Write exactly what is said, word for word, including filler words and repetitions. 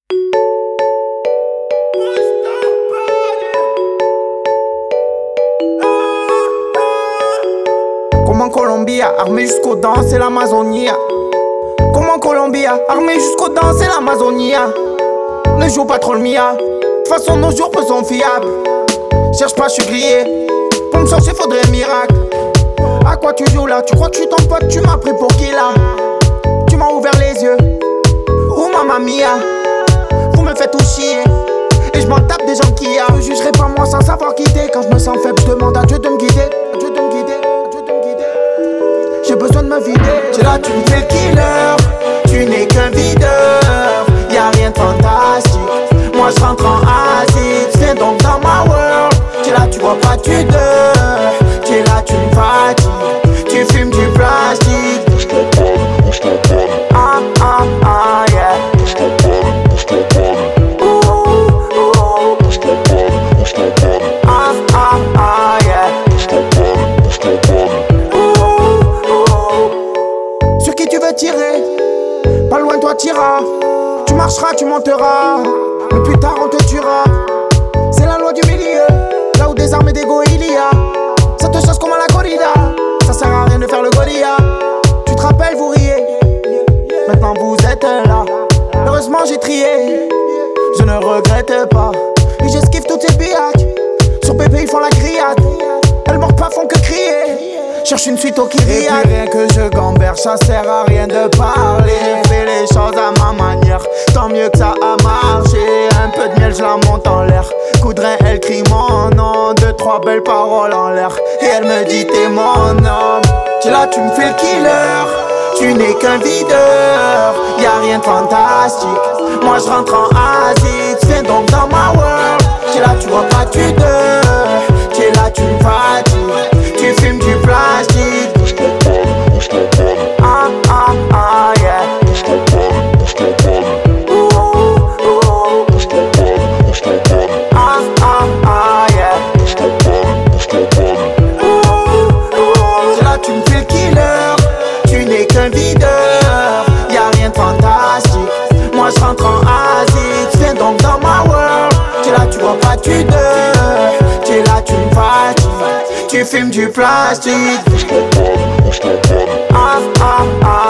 Comme en Colombie, armé jusqu'aux dents, c'est l'Amazonie. Comme en Colombie, armé jusqu'aux dents, c'est l'Amazonie. Ne joue pas trop le mia. De toute façon, nos jours peu sont fiables. Cherche pas, je suis grillé. Pour me sortir, faudrait un miracle. À quoi tu joues là? Tu crois que je suis ton pote? Tu m'as pris pour qui là? Tu m'as ouvert les yeux. Oh mamma mia, vous me faites tout chier. Et je m'en tape des gens qui a. Je jugerai pas moi sans savoir quitter. Quand je me sens faible, je demande à Dieu de me guider. À Dieu de me guider, à Dieu de me guider. J'ai besoin de me vider. Tu là, tu me fais le killer. Tu n'es qu'un videur. Y'a rien de fantastique. Moi je rentre en acide. Viens donc dans ma world. Tu là, tu vois pas, tu dors. Tu es là, tu me fatigues. Tu fumes du plastique. Ah ah ah yeah. Ah ah ah yeah. Sur qui tu veux tirer? Pas loin toi t'iras. Tu marcheras, tu monteras. Mais plus tard on te tuera. C'est la loi du milieu. Là où des armes et des go il y a. Ça te chasse comme à la corrida. Ça sert à rien de faire le gorilla. Tu te rappelles, vous riez. Maintenant vous êtes là. Heureusement j'ai trié. Je ne regrette pas. Et j'esquive toutes ces pillages. Sur Pépé ils font la grillade. Elles mordent pas, font que crier. Cherche une suite au Kyrian. Et puis rien que je gamberge, ça sert à rien de parler. Fais les choses à ma manière. Tant mieux que ça a marché. Un peu de miel, je la monte en l'air. Coudrin, elle crie mon nom. Deux, trois belles paroles en l'air. Et elle me dit t'es mon homme. Tu là, tu me fais le killer. Tu n'es qu'un videur. Y'a rien de fantastique. Moi je rentre en acide. Viens donc dans ma world. Tu là, tu vois pas, tu dors. Tu es là, tu me fatigues. Tu fumes du plastique. Ah ah ah yeah. Ouh, ouh. Ah ah ah yeah. Ouh, ouh. Tu là, tu me fais le killer. Tu n'es qu'un videur. Y'a rien de fantastique. Moi je rentre en acide. Viens donc dans ma world. Tu là, tu vois pas, tu dors. Tu es là, tu me fatigues. Tu fumes du plastique. Ah ah ah.